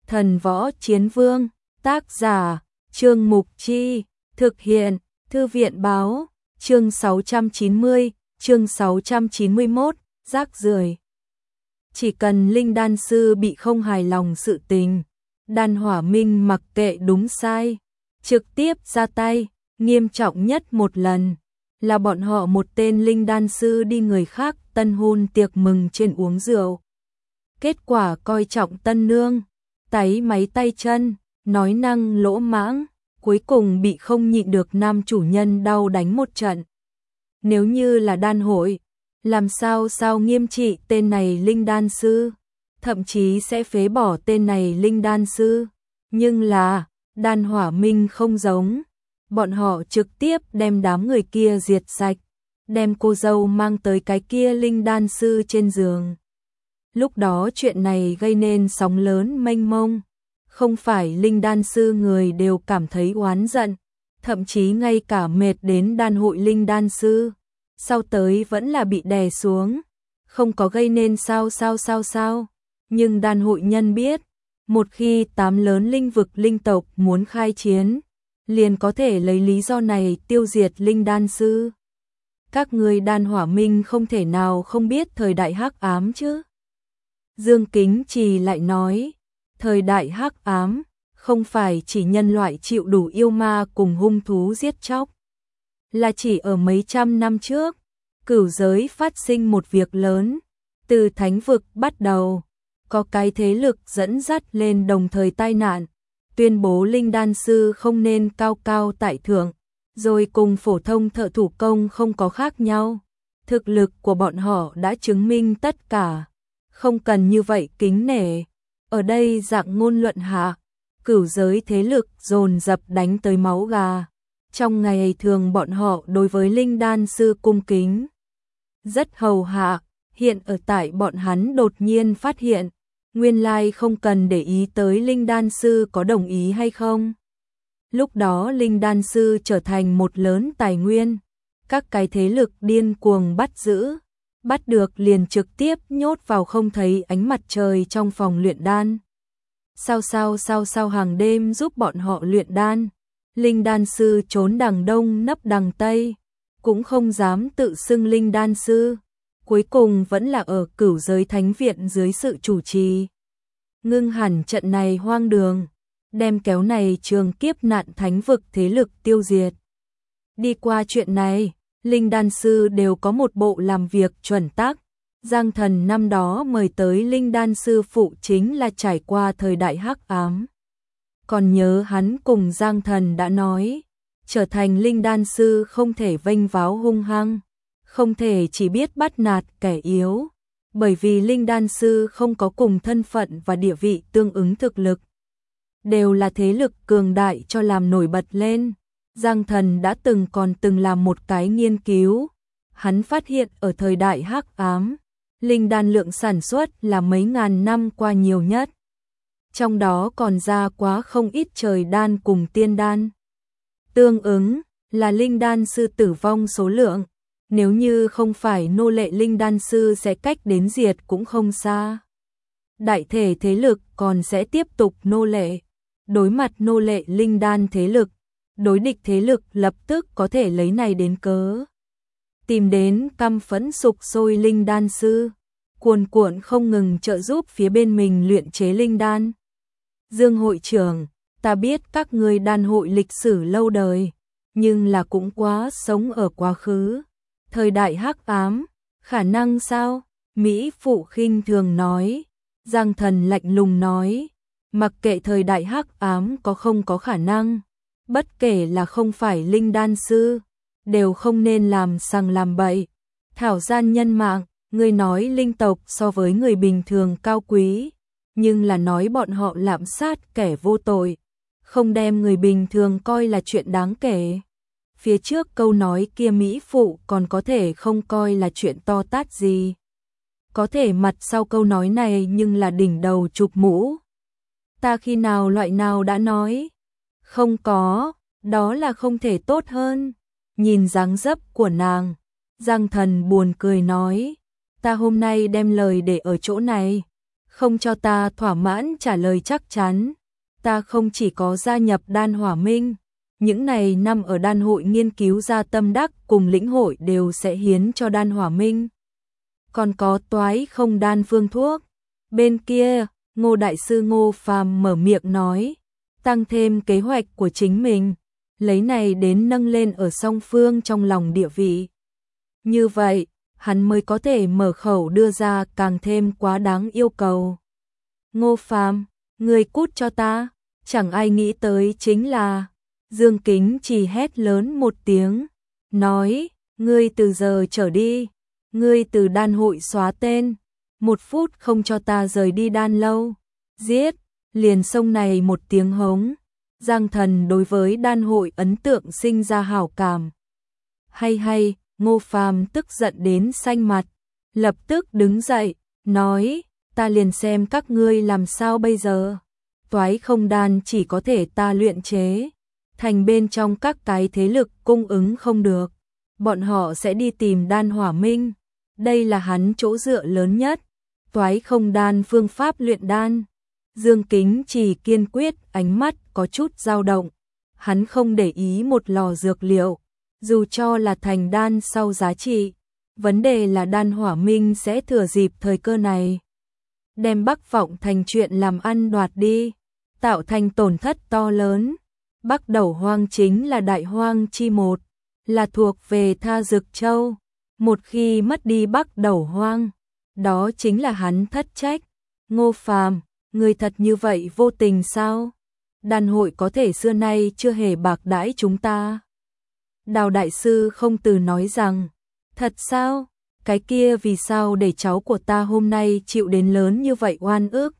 Thần Võ Chiến Vương, tác giả, Trương Mục Chi, thực hiện, Thư viện báo, chương 690, chương 691, rác rưởi. Chỉ cần linh đan sư bị không hài lòng sự tình, Đan Hỏa Minh mặc kệ đúng sai, trực tiếp ra tay, nghiêm trọng nhất một lần là bọn họ một tên linh đan sư đi người khác tân hôn tiệc mừng trên uống rượu. Kết quả coi trọng tân nương, táy máy tay chân, nói năng lỗ mãng, cuối cùng bị không nhịn được nam chủ nhân đau đánh một trận. Nếu như là đan hội, làm sao nghiêm trị tên này linh đan sư, thậm chí sẽ phế bỏ tên này linh đan sư. Nhưng là, Đan Hỏa Minh không giống, bọn họ trực tiếp đem đám người kia diệt sạch, đem cô dâu mang tới cái kia linh đan sư trên giường. Lúc đó chuyện này gây nên sóng lớn mênh mông, không phải linh đan sư người đều cảm thấy oán giận, thậm chí ngay cả mệt đến đan hội linh đan sư, sau tới vẫn là bị đè xuống, không có gây nên sao. Nhưng đan hội nhân biết, một khi 8 lớn linh vực linh tộc muốn khai chiến, liền có thể lấy lý do này tiêu diệt linh đan sư. Các người Đan Hỏa Minh không thể nào không biết thời đại hắc ám chứ. Dương Kính Trì lại nói, thời đại hắc ám không phải chỉ nhân loại chịu đủ yêu ma cùng hung thú giết chóc, là chỉ ở mấy trăm năm trước, cửu giới phát sinh một việc lớn, từ thánh vực bắt đầu, có cái thế lực dẫn dắt lên đồng thời tai nạn, tuyên bố linh đan sư không nên cao cao tại thượng, rồi cùng phổ thông thợ thủ công không có khác nhau. Thực lực của bọn họ đã chứng minh tất cả, không cần như vậy kính nể. Ở đây dạng ngôn luận hạ, cửu giới thế lực dồn dập đánh tới máu gà. Trong ngày thường bọn họ đối với linh đan sư cung kính, rất hầu hạ, hiện ở tại bọn hắn đột nhiên phát hiện, nguyên lai không cần để ý tới linh đan sư có đồng ý hay không. Lúc đó linh đan sư trở thành một lớn tài nguyên, các cái thế lực điên cuồng bắt giữ, bắt được liền trực tiếp nhốt vào không thấy ánh mặt trời trong phòng luyện đan. Sao hàng đêm giúp bọn họ luyện đan, linh đan sư trốn đằng đông nấp đằng tây, cũng không dám tự xưng linh đan sư, cuối cùng vẫn là ở cửu giới thánh viện dưới sự chủ trì. Ngưng hẳn trận này hoang đường, đem kéo này trường kiếp nạn thánh vực thế lực tiêu diệt. Đi qua chuyện này, linh đan sư đều có một bộ làm việc chuẩn tắc. Giang Thần năm đó mời tới linh đan sư phụ chính là trải qua thời đại hắc ám. Còn nhớ hắn cùng Giang Thần đã nói, trở thành linh đan sư không thể vênh váo hung hăng, không thể chỉ biết bắt nạt kẻ yếu, bởi vì linh đan sư không có cùng thân phận và địa vị tương ứng thực lực, đều là thế lực cường đại cho làm nổi bật lên. Giang Thần đã từng làm một cái nghiên cứu, hắn phát hiện ở thời đại hắc ám, linh đan lượng sản xuất là mấy ngàn năm qua nhiều nhất. Trong đó còn ra quá không ít trời đan cùng tiên đan. Tương ứng là linh đan sư tử vong số lượng, nếu như không phải nô lệ linh đan sư sẽ cách đến diệt cũng không xa. Đại thể thế lực còn sẽ tiếp tục nô lệ, đối mặt nô lệ linh đan thế lực, đối địch thế lực lập tức có thể lấy này đến cớ, tìm đến căm phẫn sục sôi linh đan sư, cuồn cuộn không ngừng trợ giúp phía bên mình luyện chế linh đan. Dương hội trưởng, ta biết các ngươi đan hội lịch sử lâu đời, nhưng là cũng quá sống ở quá khứ. Thời đại hắc ám, khả năng sao? Mỹ Phụ khinh thường nói. Giang Thần lạnh lùng nói, mặc kệ thời đại hắc ám có không có khả năng, bất kể là không phải linh đan sư, đều không nên làm sằng làm bậy. Thảo gian nhân mạng, người nói linh tộc so với người bình thường cao quý, nhưng là nói bọn họ lạm sát kẻ vô tội, không đem người bình thường coi là chuyện đáng kể. Phía trước câu nói kia Mỹ Phụ còn có thể không coi là chuyện to tát gì. Có thể mặt sau câu nói này nhưng là đỉnh đầu chụp mũ. Ta khi nào loại nào đã nói? Không có, đó là không thể tốt hơn. Nhìn dáng dấp của nàng, Giang Thần buồn cười nói, ta hôm nay đem lời để ở chỗ này, không cho ta thỏa mãn trả lời chắc chắn. Ta không chỉ có gia nhập Đan Hỏa Minh, những này năm ở đan hội nghiên cứu ra tâm đắc cùng lĩnh hội đều sẽ hiến cho Đan Hỏa Minh. Còn có toái không đan phương thuốc. Bên kia, Ngô Đại Sư Ngô Phàm mở miệng nói, tăng thêm kế hoạch của chính mình, lấy này đến nâng lên ở song phương trong lòng địa vị. Như vậy, hắn mới có thể mở khẩu đưa ra càng thêm quá đáng yêu cầu. Ngô Phàm, người cút cho ta, chẳng ai nghĩ tới chính là Dương Kính chỉ hét lớn một tiếng, nói, ngươi từ giờ trở đi, ngươi từ đan hội xóa tên, 1 phút không cho ta rời đi đan lâu, giết, liền sông này một tiếng hống. Giang Thần đối với đan hội ấn tượng sinh ra hảo cảm. Hay, Ngô Phàm tức giận đến xanh mặt, lập tức đứng dậy, nói, ta liền xem các ngươi làm sao bây giờ. Toái không đan chỉ có thể ta luyện chế, thành bên trong các cái thế lực cung ứng không được, bọn họ sẽ đi tìm Đan Hỏa Minh, đây là hắn chỗ dựa lớn nhất. Toái không đan phương pháp luyện đan. Dương Kính chỉ kiên quyết, ánh mắt có chút dao động, hắn không để ý một lò dược liệu, dù cho là thành đan sau giá trị, vấn đề là Đan Hỏa Minh sẽ thừa dịp thời cơ này đem Bắc Vọng Thành chuyện làm ăn đoạt đi, tạo thành tổn thất to lớn. Bắc Đẩu Hoang chính là đại hoang chi một, là thuộc về Tha Dực Châu, một khi mất đi Bắc Đẩu Hoang, đó chính là hắn thất trách. Ngô Phàm, người thật như vậy vô tình sao? Đan hội có thể xưa nay chưa hề bạc đãi chúng ta. Đào đại sư không từ nói rằng, thật sao? Cái kia vì sao để cháu của ta hôm nay chịu đến lớn như vậy oan ức?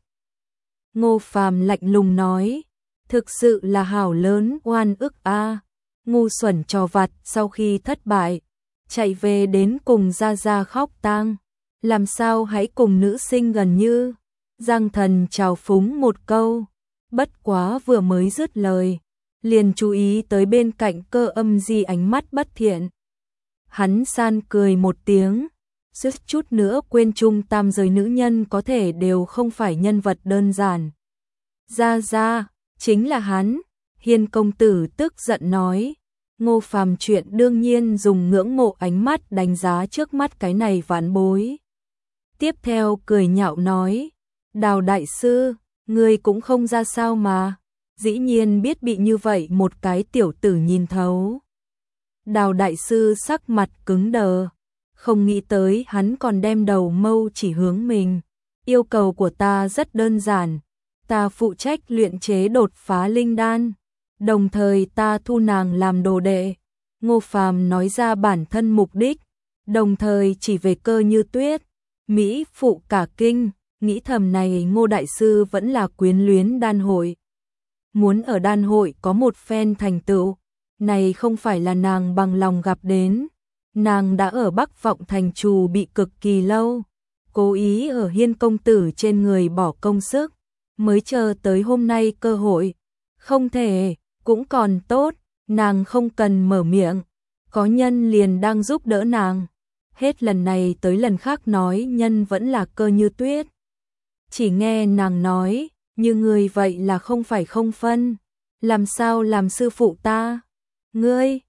Ngô Phàm lạnh lùng nói, thực sự là hảo lớn oan ức a. Ngu xuẩn trò vặt sau khi thất bại, chạy về đến cùng Gia Gia khóc tang, làm sao hãy cùng nữ sinh gần như. Giang Thần chào phúng một câu, bất quá vừa mới dứt lời, liền chú ý tới bên cạnh Cơ Âm Di ánh mắt bất thiện. Hắn san cười một tiếng, suýt chút nữa quên chung tam giới nữ nhân có thể đều không phải nhân vật đơn giản. Gia Gia, chính là hắn. Hiên công tử tức giận nói. Ngô Phàm chuyện đương nhiên dùng ngưỡng mộ ánh mắt đánh giá trước mắt cái này vãn bối. Tiếp theo cười nhạo nói, Đào đại sư, ngươi cũng không ra sao mà, dĩ nhiên biết bị như vậy một cái tiểu tử nhìn thấu. Đào đại sư sắc mặt cứng đờ, không nghĩ tới hắn còn đem đầu mâu chỉ hướng mình. Yêu cầu của ta rất đơn giản, ta phụ trách luyện chế đột phá linh đan, đồng thời ta thu nàng làm đồ đệ. Ngô Phàm nói ra bản thân mục đích, đồng thời chỉ về Cơ Như Tuyết. Mỹ phụ cả kinh, nghĩ thầm này Ngô đại sư vẫn là quyến luyến đan hội. Muốn ở đan hội có một phen thành tựu, này không phải là nàng bằng lòng gặp đến. Nàng đã ở Bắc Vọng Thành trù bị cực kỳ lâu, cố ý ở Hiên công tử trên người bỏ công sức, mới chờ tới hôm nay cơ hội. Không thể, cũng còn tốt, nàng không cần mở miệng, có nhân liền đang giúp đỡ nàng. Hết lần này tới lần khác nói nhân vẫn là Cơ Như Tuyết. Chỉ nghe nàng nói, như người vậy là không phải không phân, làm sao làm sư phụ ta? Ngươi,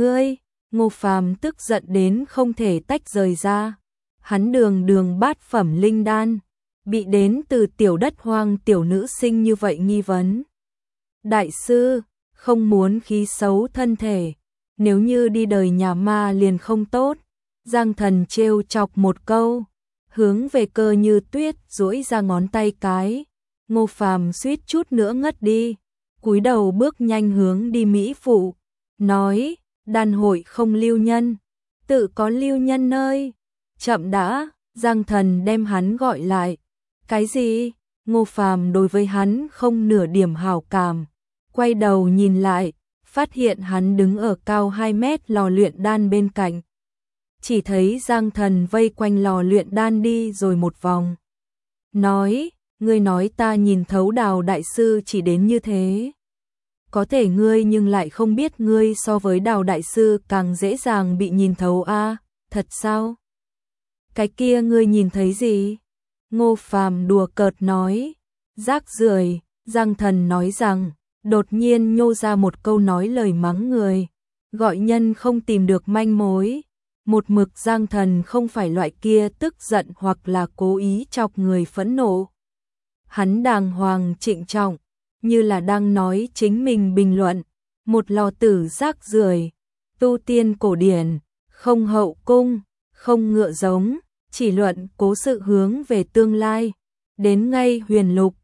Ngô Phàm tức giận đến không thể tách rời ra. Hắn đường bát phẩm linh đan, bị đến từ tiểu đất hoang tiểu nữ sinh như vậy nghi vấn. Đại sư, không muốn khí xấu thân thể, nếu như đi đời nhà ma liền không tốt. Giang Thần trêu chọc một câu, hướng về Cơ Như Tuyết duỗi ra ngón tay cái. Ngô Phàm suýt chút nữa ngất đi, cúi đầu bước nhanh hướng đi Mỹ phụ, nói, đan hội không lưu nhân, tự có lưu nhân nơi. Chậm đã, Giang Thần đem hắn gọi lại. Cái gì? Ngô Phàm đối với hắn không nửa điểm hảo cảm, quay đầu nhìn lại, phát hiện hắn đứng ở cao 2 mét lò luyện đan bên cạnh. Chỉ thấy Giang Thần vây quanh lò luyện đan đi rồi một vòng. Nói, ngươi nói ta nhìn thấu Đào đại sư chỉ đến như thế. Có thể ngươi nhưng lại không biết ngươi so với Đào đại sư càng dễ dàng bị nhìn thấu a, thật sao? Cái kia ngươi nhìn thấy gì? Ngô Phàm đùa cợt nói, rác rưởi. Giang Thần nói rằng, đột nhiên nhô ra một câu nói lời mắng người, gọi nhân không tìm được manh mối. Một mực Giang Thần không phải loại kia tức giận hoặc là cố ý chọc người phẫn nộ. Hắn đàng hoàng trịnh trọng, như là đang nói chính mình bình luận, một lò tử rác rưởi, tu tiên cổ điển, không hậu cung, không ngựa giống, chỉ luận cố sự hướng về tương lai. Đến ngay huyền lục,